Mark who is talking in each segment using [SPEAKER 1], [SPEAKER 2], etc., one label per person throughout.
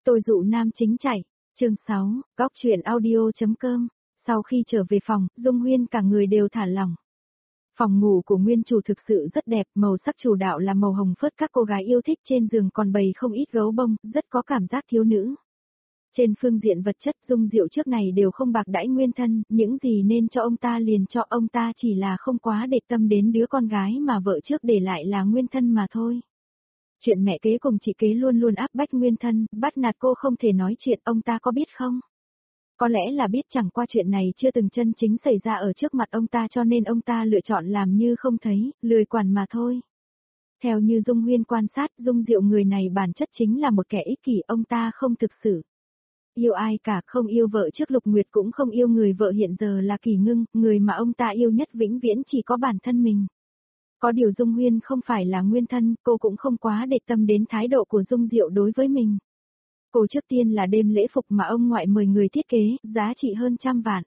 [SPEAKER 1] Tôi dụ nam chính chạy. Chương 6, góc truyện audio.com. Sau khi trở về phòng, Dung Huyên cả người đều thả lỏng. Phòng ngủ của nguyên chủ thực sự rất đẹp, màu sắc chủ đạo là màu hồng phớt các cô gái yêu thích, trên giường còn bày không ít gấu bông, rất có cảm giác thiếu nữ. Trên phương diện vật chất, Dung Diệu trước này đều không bạc đãi Nguyên Thân, những gì nên cho ông ta liền cho, ông ta chỉ là không quá để tâm đến đứa con gái mà vợ trước để lại là Nguyên Thân mà thôi. Chuyện mẹ kế cùng chị kế luôn luôn áp bách Nguyên Thân, bắt nạt cô không thể nói chuyện, ông ta có biết không? Có lẽ là biết, chẳng qua chuyện này chưa từng chân chính xảy ra ở trước mặt ông ta, cho nên ông ta lựa chọn làm như không thấy, lười quản mà thôi. Theo như Dung Huyên quan sát, Dung Diệu người này bản chất chính là một kẻ ích kỷ, ông ta không thực sự yêu ai cả, không yêu vợ trước Lục Nguyệt, cũng không yêu người vợ hiện giờ là Kỳ Ngưng, người mà ông ta yêu nhất vĩnh viễn chỉ có bản thân mình. Có điều Dung Huyên không phải là Nguyên Thân, cô cũng không quá để tâm đến thái độ của Dung Diệu đối với mình. Cô trước tiên là đêm lễ phục mà ông ngoại mời người thiết kế, giá trị hơn 100 vạn.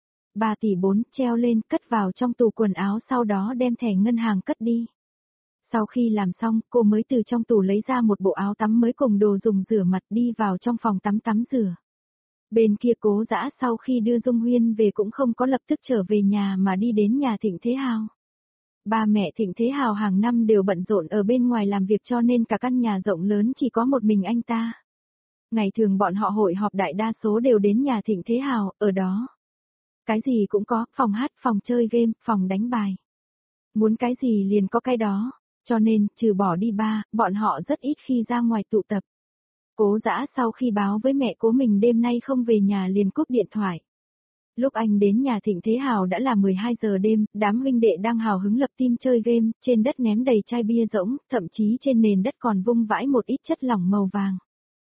[SPEAKER 1] 3 tỷ 4, treo lên, cất vào trong tủ quần áo, sau đó đem thẻ ngân hàng cất đi. Sau khi làm xong, cô mới từ trong tủ lấy ra một bộ áo tắm mới cùng đồ dùng rửa mặt, đi vào trong phòng tắm tắm rửa. Bên kia Cố Dã sau khi đưa Dung Huyên về cũng không có lập tức trở về nhà mà đi đến nhà Thịnh Thế Hào. Ba mẹ Thịnh Thế Hào hàng năm đều bận rộn ở bên ngoài làm việc, cho nên cả căn nhà rộng lớn chỉ có một mình anh ta. Ngày thường bọn họ hội họp đại đa số đều đến nhà Thịnh Thế Hào, ở đó cái gì cũng có, phòng hát, phòng chơi game, phòng đánh bài. Muốn cái gì liền có cái đó, cho nên, trừ bỏ đi ba, bọn họ rất ít khi ra ngoài tụ tập. Cố Dã sau khi báo với mẹ Cố mình đêm nay không về nhà liền cúp điện thoại. Lúc anh đến nhà Thịnh Thế Hào đã là 12 giờ đêm, đám huynh đệ đang hào hứng lập team chơi game, trên đất ném đầy chai bia rỗng, thậm chí trên nền đất còn vung vãi một ít chất lỏng màu vàng.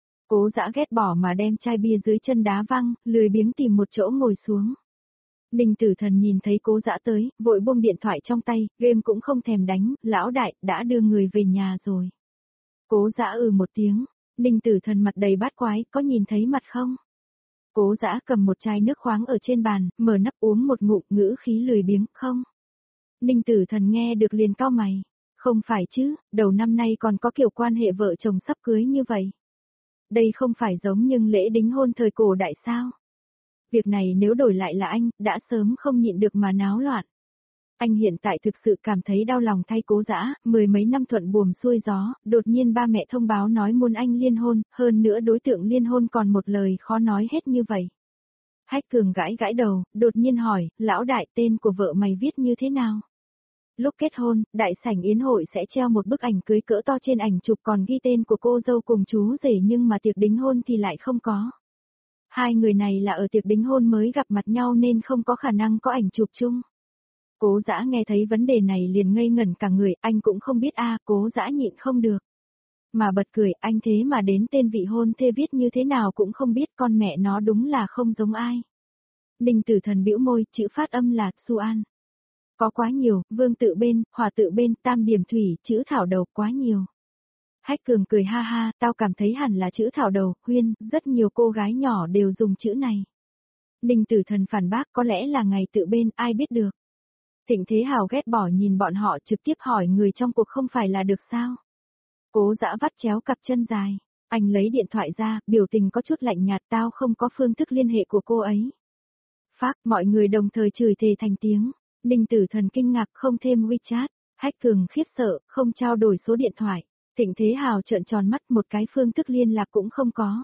[SPEAKER 1] Cố Dã ghét bỏ mà đem chai bia dưới chân đá văng, lười biếng tìm một chỗ ngồi xuống. Ninh Tử Thần nhìn thấy Cố Dã tới, vội buông điện thoại trong tay, game cũng không thèm đánh, lão đại, đã đưa người về nhà rồi. Cố Dã một tiếng, Ninh Tử Thần mặt đầy bát quái, có nhìn thấy mặt không? Cố Dã cầm một chai nước khoáng ở trên bàn, mở nắp uống một ngụm, ngữ khí lười biếng, không. Ninh Tử Thần nghe được liền cau mày, không phải chứ, đầu năm nay còn có kiểu quan hệ vợ chồng sắp cưới như vậy. Đây không phải giống như lễ đính hôn thời cổ đại sao? Việc này nếu đổi lại là anh, đã sớm không nhịn được mà náo loạn. Anh hiện tại thực sự cảm thấy đau lòng thay Cố Dã, mười mấy năm thuận buồm xuôi gió, đột nhiên ba mẹ thông báo nói muốn anh liên hôn, hơn nữa đối tượng liên hôn còn một lời khó nói hết như vậy. Hách Cường gãi gãi đầu, đột nhiên hỏi, lão đại, tên của vợ mày viết như thế nào? Lúc kết hôn, đại sảnh yến hội sẽ treo một bức ảnh cưới cỡ to, trên ảnh chụp còn ghi tên của cô dâu cùng chú rể, nhưng mà tiệc đính hôn thì lại không có. Hai người này là ở tiệc đính hôn mới gặp mặt nhau nên không có khả năng có ảnh chụp chung. Cố Dã nghe thấy vấn đề này liền ngây ngẩn cả người, anh cũng không biết Cố Dã nhịn không được. Mà bật cười, anh thế mà đến tên vị hôn thê viết như thế nào cũng không biết, con mẹ nó đúng là không giống ai. Ninh Tử Thần bĩu môi, chữ phát âm là Suan. Có quá nhiều, vương tự bên, hòa tự bên, tam điểm thủy, chữ thảo đầu, quá nhiều. Hách Cường cười ha ha, tao cảm thấy hẳn là chữ thảo đầu, Huyên, rất nhiều cô gái nhỏ đều dùng chữ này. Ninh Tử Thần phản bác, có lẽ là ngày tự bên, ai biết được. Thịnh Thế Hào ghét bỏ nhìn bọn họ, trực tiếp hỏi người trong cuộc không phải là được sao? Cố Dã vắt chéo cặp chân dài, anh lấy điện thoại ra, biểu tình có chút lạnh nhạt, tao không có phương thức liên hệ của cô ấy. Phác, mọi người đồng thời chửi thề thành tiếng. Ninh Tử Thần kinh ngạc, không thêm WeChat. Hách Cường khiếp sợ, không trao đổi số điện thoại. Thịnh Thế Hào trợn tròn mắt, một cái phương thức liên lạc cũng không có.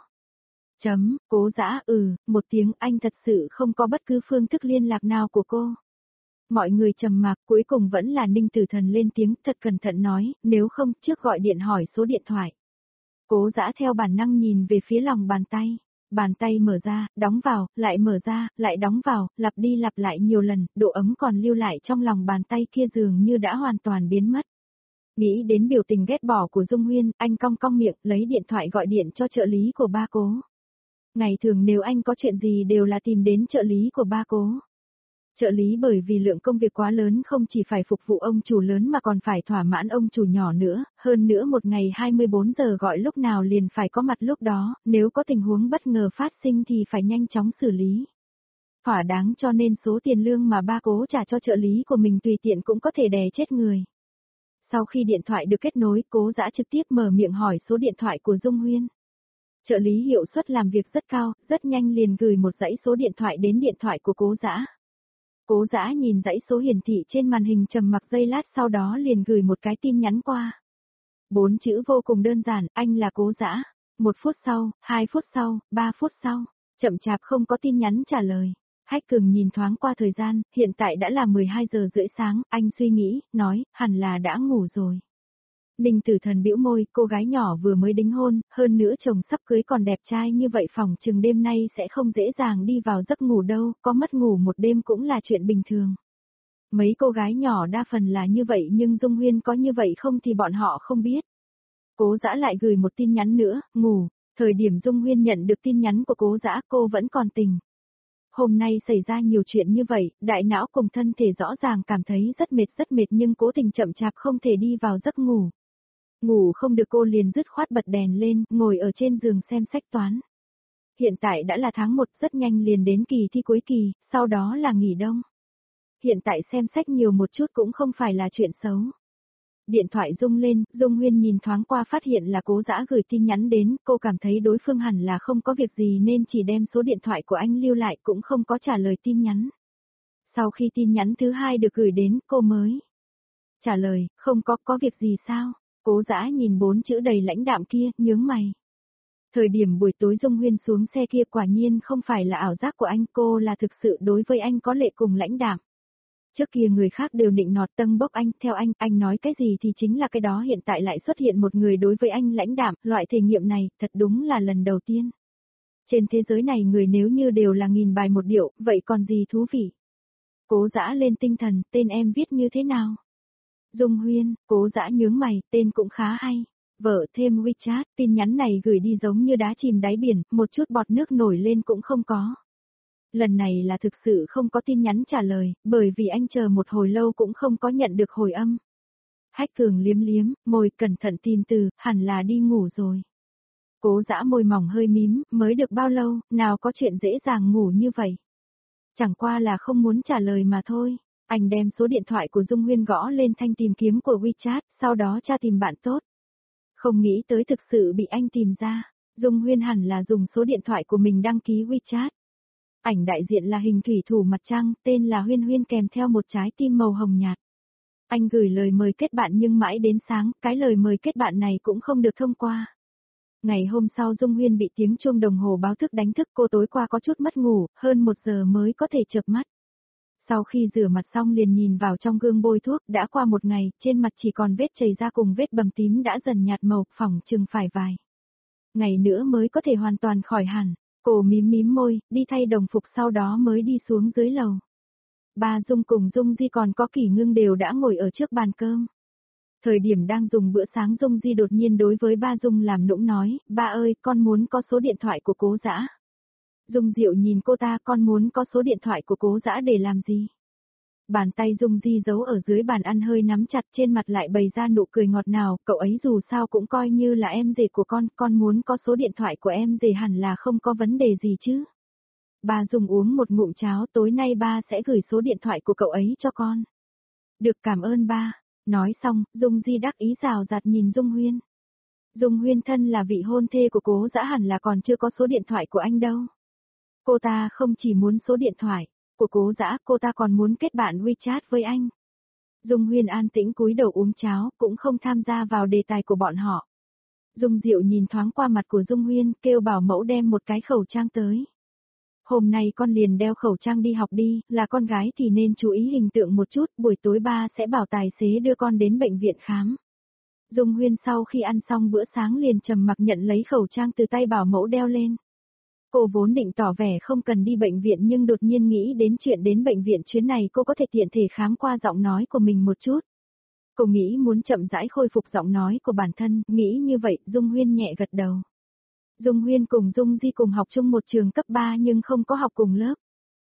[SPEAKER 1] Cố Dã một tiếng, anh thật sự không có bất cứ phương thức liên lạc nào của cô. Mọi người trầm mặc, cuối cùng vẫn là Ninh Tử Thần lên tiếng, thật cẩn thận nói, nếu không, trước gọi điện hỏi số điện thoại. Cố Dã theo bản năng nhìn về phía lòng bàn tay mở ra, đóng vào, lại mở ra, lại đóng vào, lặp đi lặp lại nhiều lần, độ ấm còn lưu lại trong lòng bàn tay kia dường như đã hoàn toàn biến mất. Nghĩ đến biểu tình ghét bỏ của Dung Huyên, anh cong cong miệng, lấy điện thoại gọi điện cho trợ lý của ba Cố. Ngày thường nếu anh có chuyện gì đều là tìm đến trợ lý của ba Cố. Trợ lý bởi vì lượng công việc quá lớn không chỉ phải phục vụ ông chủ lớn mà còn phải thỏa mãn ông chủ nhỏ nữa, hơn nữa một ngày 24 giờ gọi lúc nào liền phải có mặt lúc đó, nếu có tình huống bất ngờ phát sinh thì phải nhanh chóng xử lý. Thỏa đáng, cho nên số tiền lương mà ba Cố trả cho trợ lý của mình tùy tiện cũng có thể đè chết người. Sau khi điện thoại được kết nối, Cố Dã trực tiếp mở miệng hỏi số điện thoại của Dung Huyên. Trợ lý hiệu suất làm việc rất cao, rất nhanh liền gửi một dãy số điện thoại đến điện thoại của Cố Dã. Cố Dã nhìn dãy số hiển thị trên màn hình trầm mặc giây lát sau đó liền gửi một cái tin nhắn qua. 4 chữ vô cùng đơn giản, anh là Cố Dã. 1 phút sau, 2 phút sau, 3 phút sau, chậm chạp không có tin nhắn trả lời. Hách Cường nhìn thoáng qua thời gian, hiện tại đã là 12 giờ rưỡi sáng, anh suy nghĩ, nói, hẳn là đã ngủ rồi. Ninh Tử Thần bĩu môi, cô gái nhỏ vừa mới đính hôn, hơn nữa chồng sắp cưới còn đẹp trai như vậy phòng chừng đêm nay sẽ không dễ dàng đi vào giấc ngủ đâu, có mất ngủ một đêm cũng là chuyện bình thường. Mấy cô gái nhỏ đa phần là như vậy nhưng Dung Huyên có như vậy không thì bọn họ không biết. Cố Dã lại gửi một tin nhắn nữa, ngủ, thời điểm Dung Huyên nhận được tin nhắn của Cố Dã cô vẫn còn tỉnh. Hôm nay xảy ra nhiều chuyện như vậy, đại não cùng thân thể rõ ràng cảm thấy rất mệt nhưng cố tình chậm chạp không thể đi vào giấc ngủ. Ngủ không được cô liền dứt khoát bật đèn lên, ngồi ở trên giường xem sách toán. Hiện tại đã là tháng 1 rất nhanh liền đến kỳ thi cuối kỳ, sau đó là nghỉ đông. Hiện tại xem sách nhiều một chút cũng không phải là chuyện xấu. Điện thoại rung lên, Dung Huyên nhìn thoáng qua phát hiện là Cố Dã gửi tin nhắn đến, cô cảm thấy đối phương hẳn là không có việc gì nên chỉ đem số điện thoại của anh lưu lại cũng không có trả lời tin nhắn. Sau khi tin nhắn thứ hai được gửi đến, cô mới trả lời, không có việc gì sao? Cố Dã nhìn 4 chữ đầy lãnh đạm kia, nhướng mày. Thời điểm buổi tối Dung Huyên xuống xe kia quả nhiên không phải là ảo giác của anh, cô là thực sự đối với anh có lệ cùng lãnh đạm. Trước kia người khác đều nịnh nọt tâng bốc anh, theo anh nói cái gì thì chính là cái đó, hiện tại lại xuất hiện một người đối với anh lãnh đạm, loại thể nghiệm này, thật đúng là lần đầu tiên. Trên thế giới này người nếu như đều là nghìn bài một điệu, vậy còn gì thú vị? Cố Dã lên tinh thần, tên em viết như thế nào? Dung Huyên, Cố Dã nhướng mày, tên cũng khá hay. Vợ thêm WeChat, tin nhắn này gửi đi giống như đá chìm đáy biển, một chút bọt nước nổi lên cũng không có. Lần này là thực sự không có tin nhắn trả lời, bởi vì anh chờ một hồi lâu cũng không có nhận được hồi âm. Hách Cường liếm liếm, môi cẩn thận tìm từ, hẳn là đi ngủ rồi. Cố Dã môi mỏng hơi mím, mới được bao lâu, nào có chuyện dễ dàng ngủ như vậy. Chẳng qua là không muốn trả lời mà thôi. Anh đem số điện thoại của Dung Huyên gõ lên thanh tìm kiếm của WeChat, sau đó tra tìm bạn tốt. Không nghĩ tới thực sự bị anh tìm ra, Dung Huyên hẳn là dùng số điện thoại của mình đăng ký WeChat. Ảnh đại diện là hình thủy thủ mặt trăng, tên là Huyên Huyên kèm theo một trái tim màu hồng nhạt. Anh gửi lời mời kết bạn nhưng mãi đến sáng, cái lời mời kết bạn này cũng không được thông qua. Ngày hôm sau Dung Huyên bị tiếng chuông đồng hồ báo thức đánh thức, cô tối qua có chút mất ngủ, hơn 1 giờ mới có thể chợp mắt. Sau khi rửa mặt xong liền nhìn vào trong gương bôi thuốc, đã qua một ngày, trên mặt chỉ còn vết chảy ra cùng vết bầm tím đã dần nhạt màu, phỏng chừng phải vài ngày nữa mới có thể hoàn toàn khỏi hẳn. Cô mím mím môi, đi thay đồng phục sau đó mới đi xuống dưới lầu. Ba Dung cùng Dung Di còn có Kỷ Ngưng đều đã ngồi ở trước bàn cơm. Thời điểm đang dùng bữa sáng Dung Di đột nhiên đối với ba Dung làm nũng nói, ba ơi, con muốn có số điện thoại của Cố Dã. Dung Diệu nhìn cô ta, con muốn có số điện thoại của Cố Dã để làm gì? Bàn tay Dung Di giấu ở dưới bàn ăn hơi nắm chặt, trên mặt lại bày ra nụ cười ngọt ngào, cậu ấy dù sao cũng coi như là em rể của con muốn có số điện thoại của em rể hẳn là không có vấn đề gì chứ. Ba Dung uống một ngụm cháo, tối nay ba sẽ gửi số điện thoại của cậu ấy cho con. Được, cảm ơn ba. Nói xong, Dung Di đắc ý rào rạt nhìn Dung Huyên. Dung Huyên thân là vị hôn thê của Cố Dã hẳn là còn chưa có số điện thoại của anh đâu. Cô ta không chỉ muốn số điện thoại của Cố Dã, cô ta còn muốn kết bạn WeChat với anh. Dung Huyên an tĩnh cúi đầu uống cháo, cũng không tham gia vào đề tài của bọn họ. Dung Diệu nhìn thoáng qua mặt của Dung Huyên, kêu bảo mẫu đem một cái khẩu trang tới. Hôm nay con liền đeo khẩu trang đi học đi, là con gái thì nên chú ý hình tượng một chút, buổi tối ba sẽ bảo tài xế đưa con đến bệnh viện khám. Dung Huyên sau khi ăn xong bữa sáng liền trầm mặc nhận lấy khẩu trang từ tay bảo mẫu đeo lên. Cô vốn định tỏ vẻ không cần đi bệnh viện nhưng đột nhiên nghĩ đến chuyện đến bệnh viện chuyến này cô có thể tiện thể khám qua giọng nói của mình một chút. Cô nghĩ muốn chậm rãi khôi phục giọng nói của bản thân, nghĩ như vậy, Dung Huyên nhẹ gật đầu. Dung Huyên cùng Dung Di cùng học chung một trường cấp 3 nhưng không có học cùng lớp.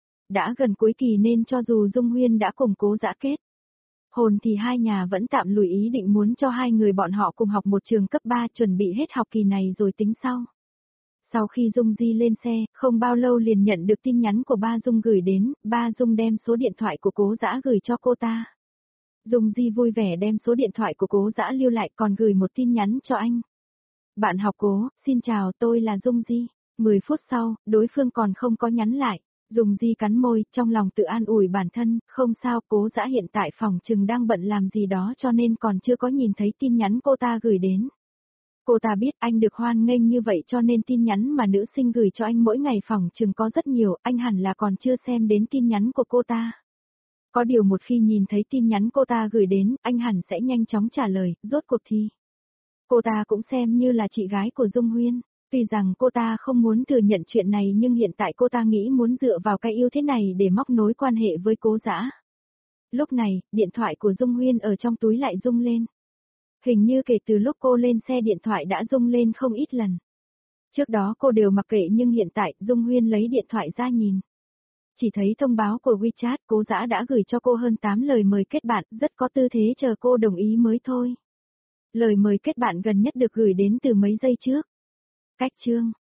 [SPEAKER 1] Đã gần cuối kỳ nên cho dù Dung Huyên đã cùng Cố Dã kết hôn thì hai nhà vẫn tạm lùi ý định muốn cho hai người bọn họ cùng học một trường cấp 3 chuẩn bị hết học kỳ này rồi tính sau. Sau khi Dung Di lên xe, không bao lâu liền nhận được tin nhắn của ba Dung gửi đến, ba Dung đem số điện thoại của Cố Dã gửi cho cô ta. Dung Di vui vẻ đem số điện thoại của Cố Dã lưu lại còn gửi một tin nhắn cho anh. Bạn học Cố, xin chào, tôi là Dung Di. 10 phút sau, đối phương còn không có nhắn lại. Dung Di cắn môi, trong lòng tự an ủi bản thân, không sao, Cố Dã hiện tại phòng trừng đang bận làm gì đó cho nên còn chưa có nhìn thấy tin nhắn cô ta gửi đến. Cô ta biết anh được hoan nghênh như vậy cho nên tin nhắn mà nữ sinh gửi cho anh mỗi ngày phòng trừng có rất nhiều, anh hẳn là còn chưa xem đến tin nhắn của cô ta. Có điều một khi nhìn thấy tin nhắn cô ta gửi đến, anh hẳn sẽ nhanh chóng trả lời, rốt cuộc thì. Cô ta cũng xem như là chị gái của Dung Huyên, tuy rằng cô ta không muốn thừa nhận chuyện này nhưng hiện tại cô ta nghĩ muốn dựa vào cái ưu thế này để móc nối quan hệ với Cố Dã. Lúc này, điện thoại của Dung Huyên ở trong túi lại rung lên. Hình như kể từ lúc cô lên xe điện thoại đã rung lên không ít lần. Trước đó cô đều mặc kệ nhưng hiện tại Dung Huyên lấy điện thoại ra nhìn. Chỉ thấy thông báo của WeChat Cố Dã đã gửi cho cô hơn 8 lời mời kết bạn, rất có tư thế chờ cô đồng ý mới thôi. Lời mời kết bạn gần nhất được gửi đến từ mấy giây trước. Cách chương